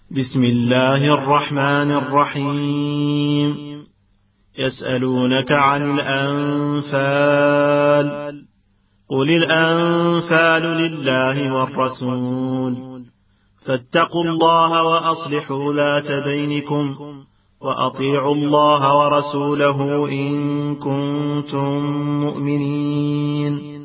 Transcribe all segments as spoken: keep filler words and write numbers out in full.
بسم الله الرحمن الرحيم. يسألونك عن الأنفال قل الأنفال لله والرسول فاتقوا الله وأصلحوا ذات بينكم وأطيعوا الله ورسوله إن كنتم مؤمنين.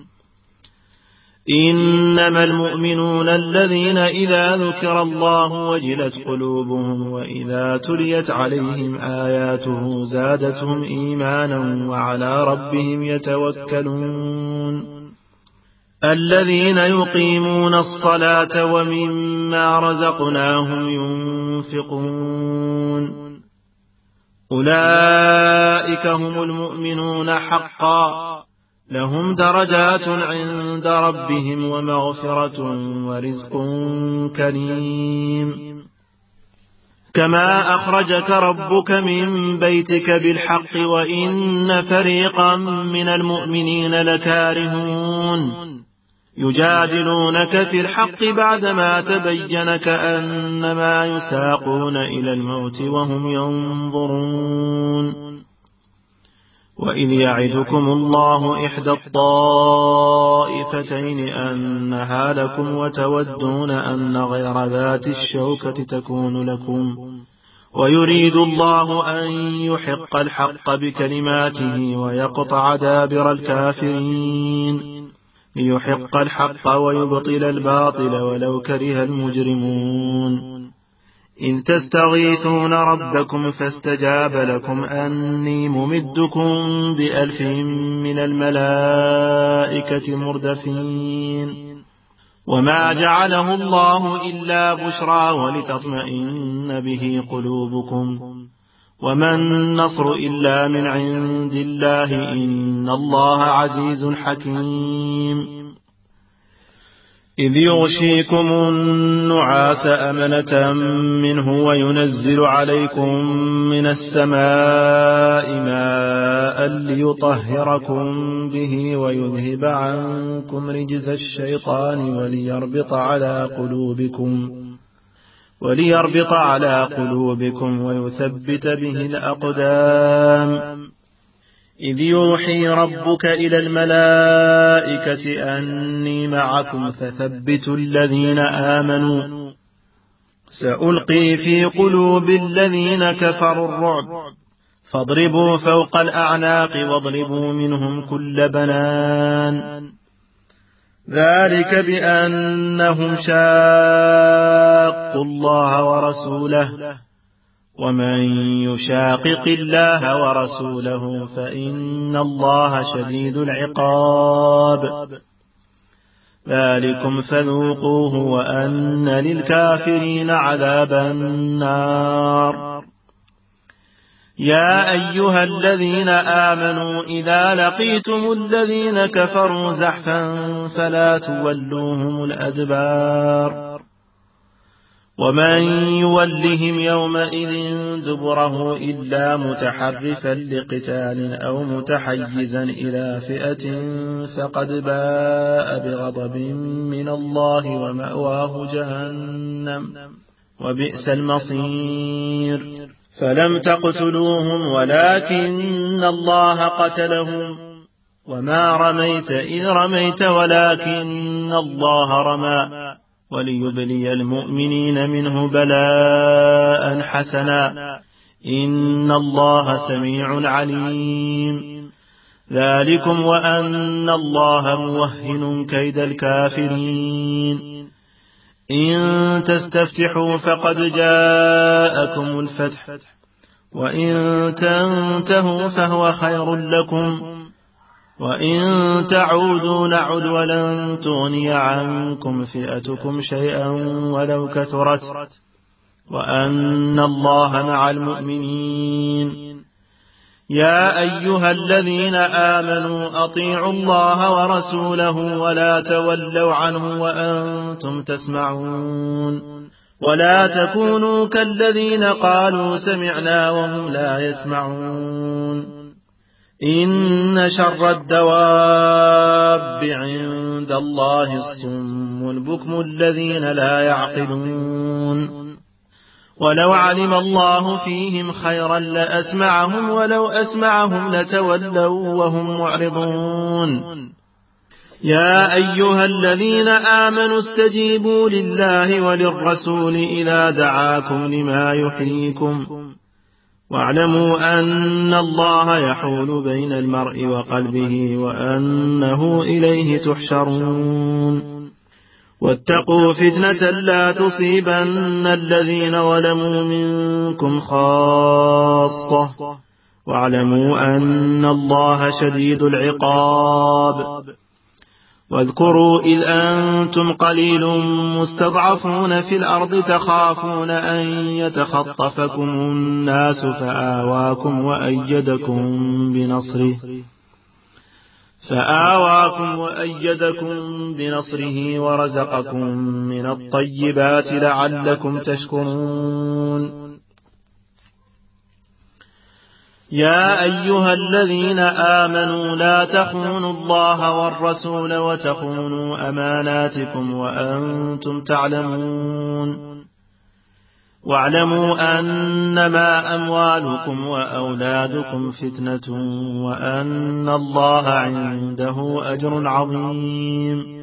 إنما المؤمنون الذين إذا ذكر الله وجلت قلوبهم وإذا تليت عليهم آياته زادتهم إيمانا وعلى ربهم يتوكلون. الذين يقيمون الصلاة ومما رزقناهم ينفقون أولئك هم المؤمنون حقا لهم درجات عند ربهم ومغفرة ورزق كريم. كما أخرجك ربك من بيتك بالحق وإن فريقا من المؤمنين لكارهون يجادلونك في الحق بعدما تبين كأنما يساقون إلى الموت وهم ينظرون. وإذ يعدكم الله إحدى الطائفتين أنها لكم وتودون أن غير ذات الشوكة تكون لكم ويريد الله أن يحق الحق بكلماته ويقطع دابر الكافرين ليحق الحق ويبطل الباطل ولو كره المجرمون. إذ تستغيثون ربكم فاستجاب لكم أني ممدكم بألف من الملائكة مردفين. وما جعله الله إلا بشرى ولتطمئن به قلوبكم وما النصر إلا من عند الله إن الله عزيز حكيم. إذ يغشيكم النعاس أمنة منه وينزل عليكم من السماء ماء ليطهركم به ويذهب عنكم رجز الشيطان وليربط على قلوبكم وليربط على قلوبكم ويثبت به الأقدام. إذ يوحي ربك إلى الملائكة أني معكم فثبتوا الذين آمنوا سألقي في قلوب الذين كفروا الرعب فاضربوا فوق الأعناق واضربوا منهم كل بنان. ذلك بأنهم شاقوا الله ورسوله ومن يشاقق الله ورسوله فإن الله شديد العقاب. ذلكم فذوقوه وأن للكافرين عذاب النار. يا أيها الذين آمنوا إذا لقيتم الذين كفروا زحفا فلا تولوهم الأدبار ومن يولهم يومئذ دبره إلا متحرفا لقتال أو متحيزا إلى فئة فقد باء بغضب من الله ومأواه جهنم وبئس المصير. فلم تقتلوهم ولكن الله قتلهم وما رميت إذ رميت ولكن الله رمى وليبلي المؤمنين منه بلاء حسنا إن الله سميع عليم. ذلكم وأن الله موهن كيد الكافرين. إن تستفتحوا فقد جاءكم الفتح وإن تنتهوا فهو خير لكم وإن تعودوا نعد ولن تغني عنكم فئتكم شيئا ولو كثرت وأن الله مع المؤمنين. يا أيها الذين آمنوا أطيعوا الله ورسوله ولا تولوا عنه وأنتم تسمعون ولا تكونوا كالذين قالوا سمعنا وهم لا يسمعون. إن شر الدواب عند الله الصم البكم الذين لا يعقلون. ولو علم الله فيهم خيرا لأسمعهم ولو أسمعهم لتولوا وهم معرضون يا أيها الذين آمنوا استجيبوا لله وللرسول إذا دعاكم لما يحييكم واعلموا أن الله يحول بين المرء وقلبه وأنه إليه تحشرون واتقوا فتنة لا تصيبن الذين ظلموا منكم خاصة واعلموا أن الله شديد العقاب واذكروا إذ أنتم قليل مستضعفون في الأرض تخافون أن يتخطفكم الناس فآواكم وأيدكم بنصره فآواكم وأيدكم بنصره ورزقكم من الطيبات لعلكم تشكرون يا أيها الذين آمنوا لا تخونوا الله والرسول وتخونوا أماناتكم وأنتم تعلمون واعلموا أنما أموالكم وأولادكم فتنة وأن الله عنده أجر عظيم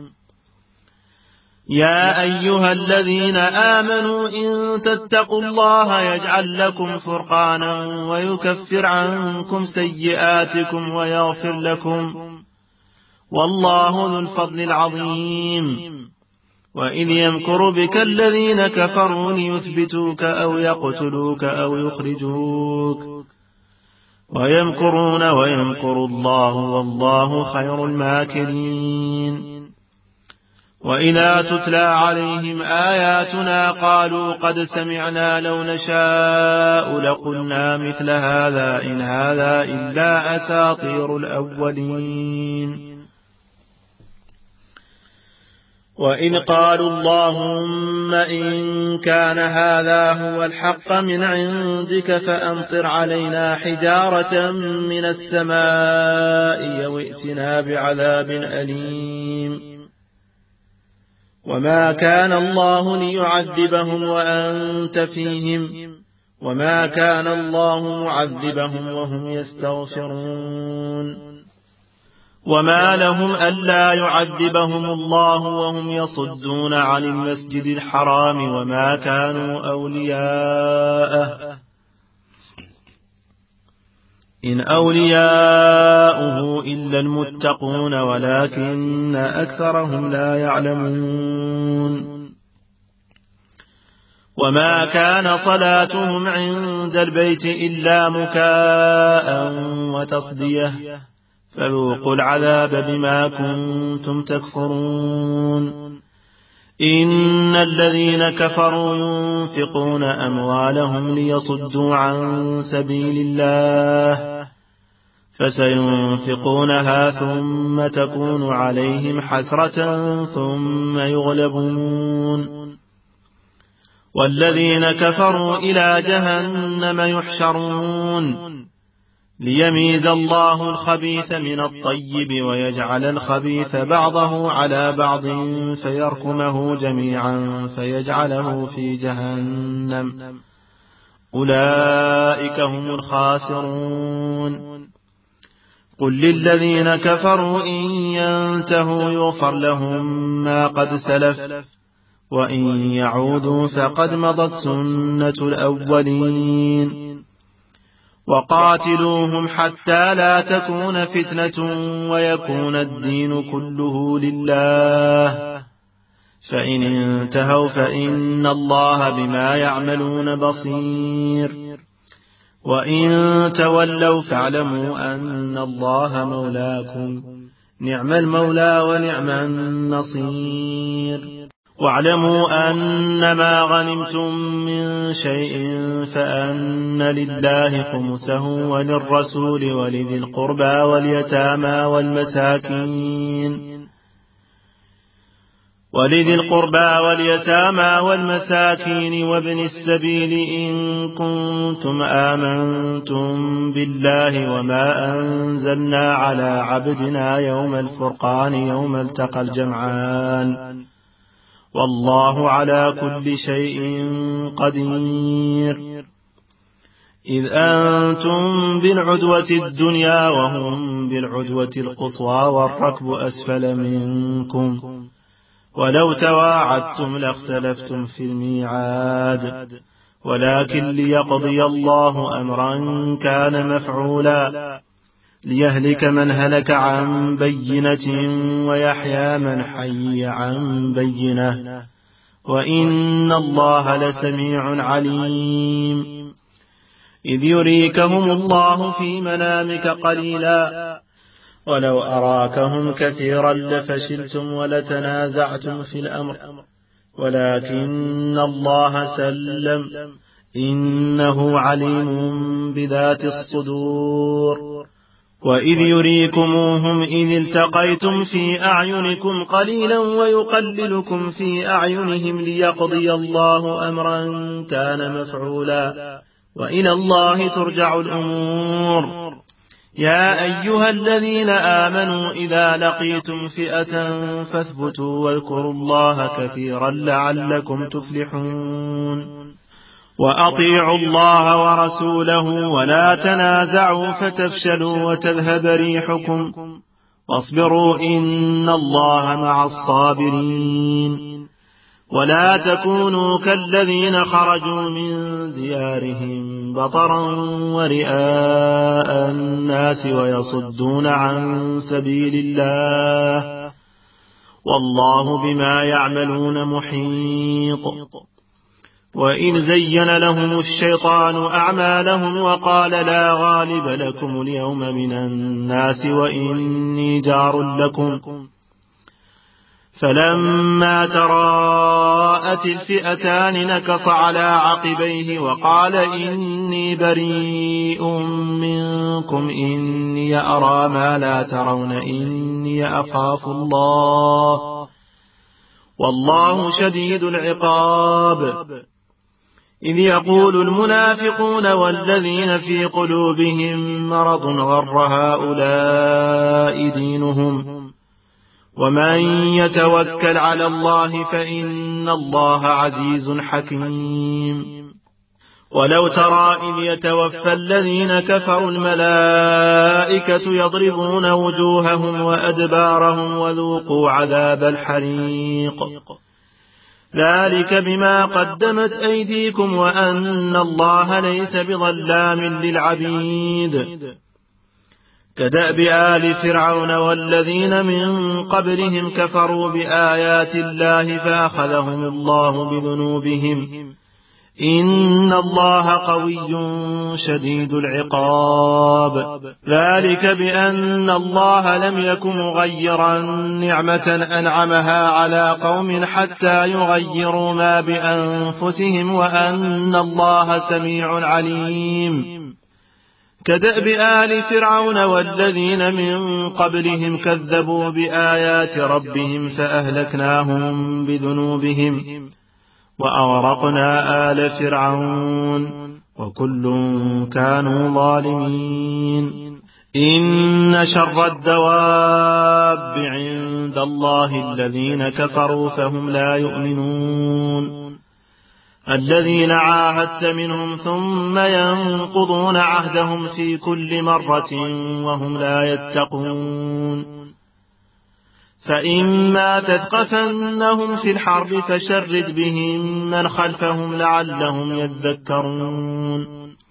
يا أيها الذين آمنوا إن تتقوا الله يجعل لكم فرقانا ويكفر عنكم سيئاتكم ويغفر لكم والله ذو الفضل العظيم وإذ يمكر بك الذين كفروا ليثبتوك أو يقتلوك أو يخرجوك ويمكرون ويمكر الله والله خير الماكرين وإذا تتلى عليهم آياتنا قالوا قد سمعنا لو نشاء لقلنا مثل هذا إن هذا إلا أساطير الأولين وإن قالوا اللهم إن كان هذا هو الحق من عندك فأمطر علينا حجارة من السماء أو ائتنا بعذاب أليم وما كان الله ليعذبهم وأنت فيهم وما كان الله معذبهم وهم يستغفرون وما لهم ألا يعذبهم الله وهم يصدون عن المسجد الحرام وما كانوا أولياءه إن أولياؤه إلا المتقون ولكن أكثرهم لا يعلمون وما كان صلاتهم عند البيت إلا مكاء وتصدية فذوقوا العذاب بما كنتم تكفرون إن الذين كفروا ينفقون أموالهم ليصدوا عن سبيل الله فسينفقونها ثم تكون عليهم حسرة ثم يغلبون والذين كفروا إلى جهنم يحشرون ليميز الله الخبيث من الطيب ويجعل الخبيث بعضه على بعض فيركمه جميعا فيجعله في جهنم أولئك هم الخاسرون قل للذين كفروا إن ينتهوا يغفر لهم ما قد سلف وإن يعودوا فقد مضت سنة الأولين وقاتلوهم حتى لا تكون فتنة ويكون الدين كله لله فإن انتهوا فإن الله بما يعملون بصير وإن تولوا فاعلموا أن الله مولاكم نعم المولى ونعم النصير واعلموا أنما غنمتم من شيء فأن لله خمسه وللرسول ولذي القربى واليتامى والمساكين ولذي القربى واليتامى والمساكين وابن السبيل إن كنتم آمنتم بالله وما أنزلنا على عبدنا يوم الفرقان يوم التقى الجمعان والله على كل شيء قدير. إذ أنتم بالعدوة الدنيا وهم بالعدوة القصوى والركب أسفل منكم ولو تواعدتم لاختلفتم في الميعاد ولكن ليقضي الله أمرا كان مفعولا ليهلك من هلك عن بينة ويحيى من حي عن بينة وإن الله لسميع عليم. إذ يريكهم الله في منامك قليلا ولو أراكهم كثيرا لفشلتم ولتنازعتم في الأمر ولكن الله سلم إنه عليم بذات الصدور. وإذ يريكموهم إذ التقيتم في أعينكم قليلا ويقللكم في أعينهم ليقضي الله أمرا كان مفعولا وإلى الله ترجع الأمور. يا أيها الذين آمنوا إذا لقيتم فئة فاثبتوا واذكروا الله كثيرا لعلكم تفلحون. وأطيعوا الله ورسوله ولا تنازعوا فتفشلوا وتذهب ريحكم واصبروا إن الله مع الصابرين. ولا تكونوا كالذين خرجوا من ديارهم بطرا ورئاء الناس ويصدون عن سبيل الله والله بما يعملون محيط. وإذ زين لهم الشيطان أعمالهم وقال لا غالب لكم اليوم من الناس وإني جار لكم فلما تراءت الفئتان نكص على عقبيه وقال إني بريء منكم إني أرى ما لا ترون إني أخاف الله والله شديد العقاب. إذ يقول المنافقون والذين في قلوبهم مرض غر هؤلاء دينهم ومن يتوكل على الله فإن الله عزيز حكيم. ولو ترى إذ يتوفى الذين كفروا الملائكة يضربون وجوههم وأدبارهم وذوقوا عذاب الحريق ذلك بما قدمت أيديكم وأن الله ليس بظلام للعبيد. كدأب آل فرعون والذين من قبلهم كفروا بآيات الله فأخذهم الله بذنوبهم إن الله قوي شديد العقاب. ذلك بأن الله لم يكن مغيرا نعمة أنعمها على قوم حتى يغيروا ما بأنفسهم وأن الله سميع عليم. كدأب آل فرعون والذين من قبلهم كذبوا بآيات ربهم فأهلكناهم بذنوبهم وأغرقنا آل فرعون وكل كانوا ظالمين. إن شر الدواب عند الله الذين كفروا فهم لا يؤمنون الذين عاهدت منهم ثم ينقضون عهدهم في كل مرة وهم لا يتقون. فإما تثقفنهم في الحرب فشرد بهم من خلفهم لعلهم يذكرون.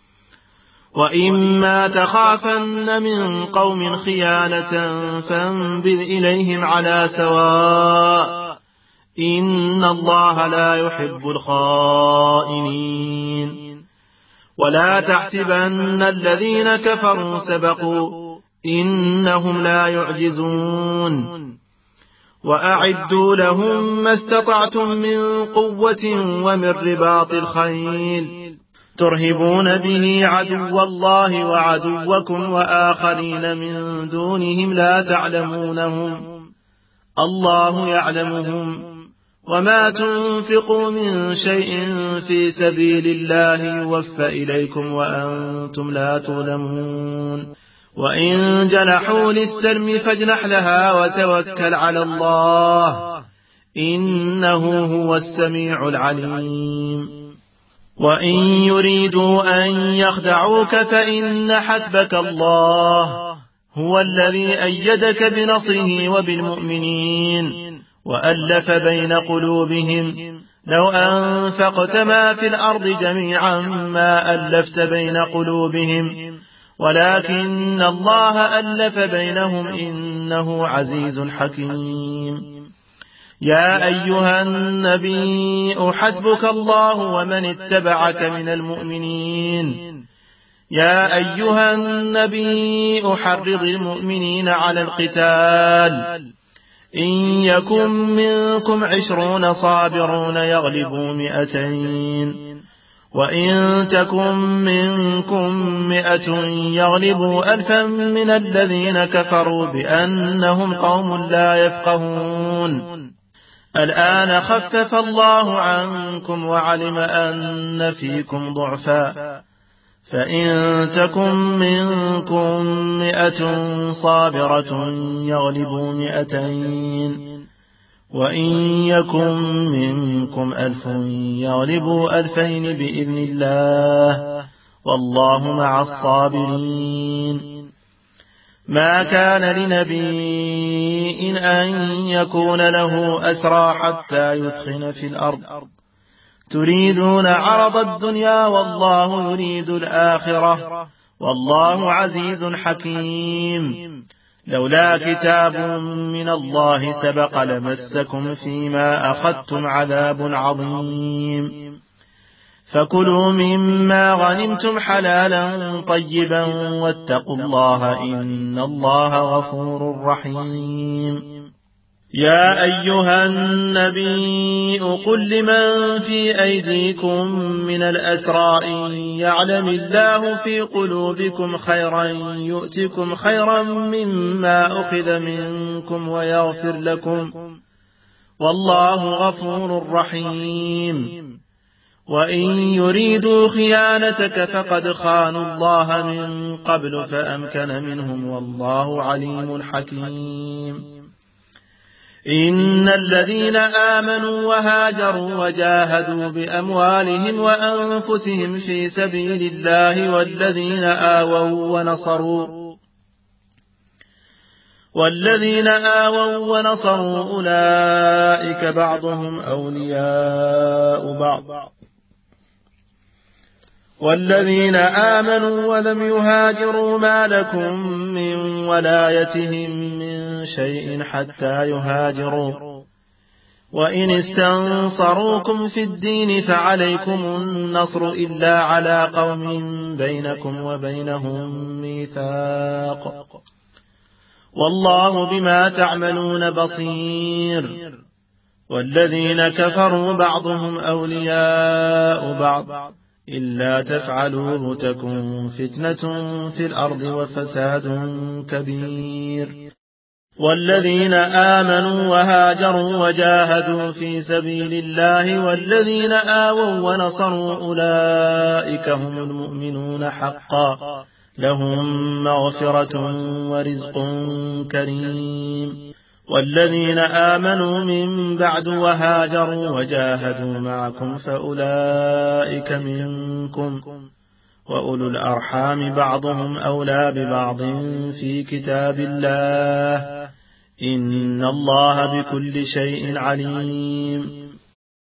وإما تخافن من قوم خيانة فانبذ إليهم على سواء إن الله لا يحب الخائنين. ولا تحسبن الذين كفروا سبقوا إنهم لا يعجزون. وأعدوا لهم ما استطعتم من قوة ومن رباط الخيل ترهبون به عدو الله وعدوكم وآخرين من دونهم لا تعلمونهم الله يعلمهم وما تنفقوا من شيء في سبيل الله يوفى إليكم وأنتم لا تظلمون. وإن جنحوا للسلم فاجنح لها وتوكل على الله إنه هو السميع العليم. وإن يريدوا أن يخدعوك فإن حسبك الله هو الذي أيدك بنصره وبالمؤمنين وألف بين قلوبهم لو أنفقت ما في الأرض جميعا ما ألفت بين قلوبهم ولكن الله ألف بينهم إنه عزيز حكيم. يا أيها النبي حسبك الله ومن اتبعك من المؤمنين يا أيها النبي حرض المؤمنين على القتال إن يكن منكم عشرون صابرون يغلبوا مئتين وإن تكن منكم مئة يغلبوا ألفا من الذين كفروا بأنهم قوم لا يفقهون. الآن خفف الله عنكم وعلم أن فيكم ضعفا فإن تكن منكم مئة صابرة يغلبوا مئتين وإن يكن منكم ألف يغلبوا ألفين بإذن الله والله مع الصابرين. ما كان لنبي أن يكون له أسرى حتى يثخن في الأرض تريدون عرض الدنيا والله يريد الآخرة والله عزيز حكيم. لولا كتاب من الله سبق لمسكم فيما أخذتم عذاب عظيم. فكلوا مما غنمتم حلالا طيبا واتقوا الله إن الله غفور رحيم. يا أيها النبي قل لمن في أيديكم من الأسرى إن يعلم الله في قلوبكم خيرا يؤتكم خيرا مما أخذ منكم ويغفر لكم والله غفور رحيم. وإن يريدوا خيانتك فقد خانوا الله من قبل فأمكن منهم والله عليم حكيم. إن الذين آمنوا وهاجروا وجاهدوا بأموالهم وأنفسهم في سبيل الله والذين آووا ونصروا والذين آووا ونصروا أولئك بعضهم أولياء بعض والذين آمنوا ولم يهاجروا ما لكم من ولايتهم من شيء حتى يهاجروا وإن استنصروكم في الدين فعليكم النصر إلا على قوم بينكم وبينهم ميثاق والله بما تعملون بصير. والذين كفروا بعضهم أولياء بعض إلا تفعلوه تكن فتنة في الأرض وفساد كبير. والذين آمنوا وهاجروا وجاهدوا في سبيل الله والذين آووا ونصروا أولئك هم المؤمنون حقا لهم مغفرة ورزق كريم. والذين آمنوا من بعد وهاجروا وجاهدوا معكم فأولئك منكم وأولو الأرحام بعضهم أولى ببعض في كتاب الله إن الله بكل شيء عليم.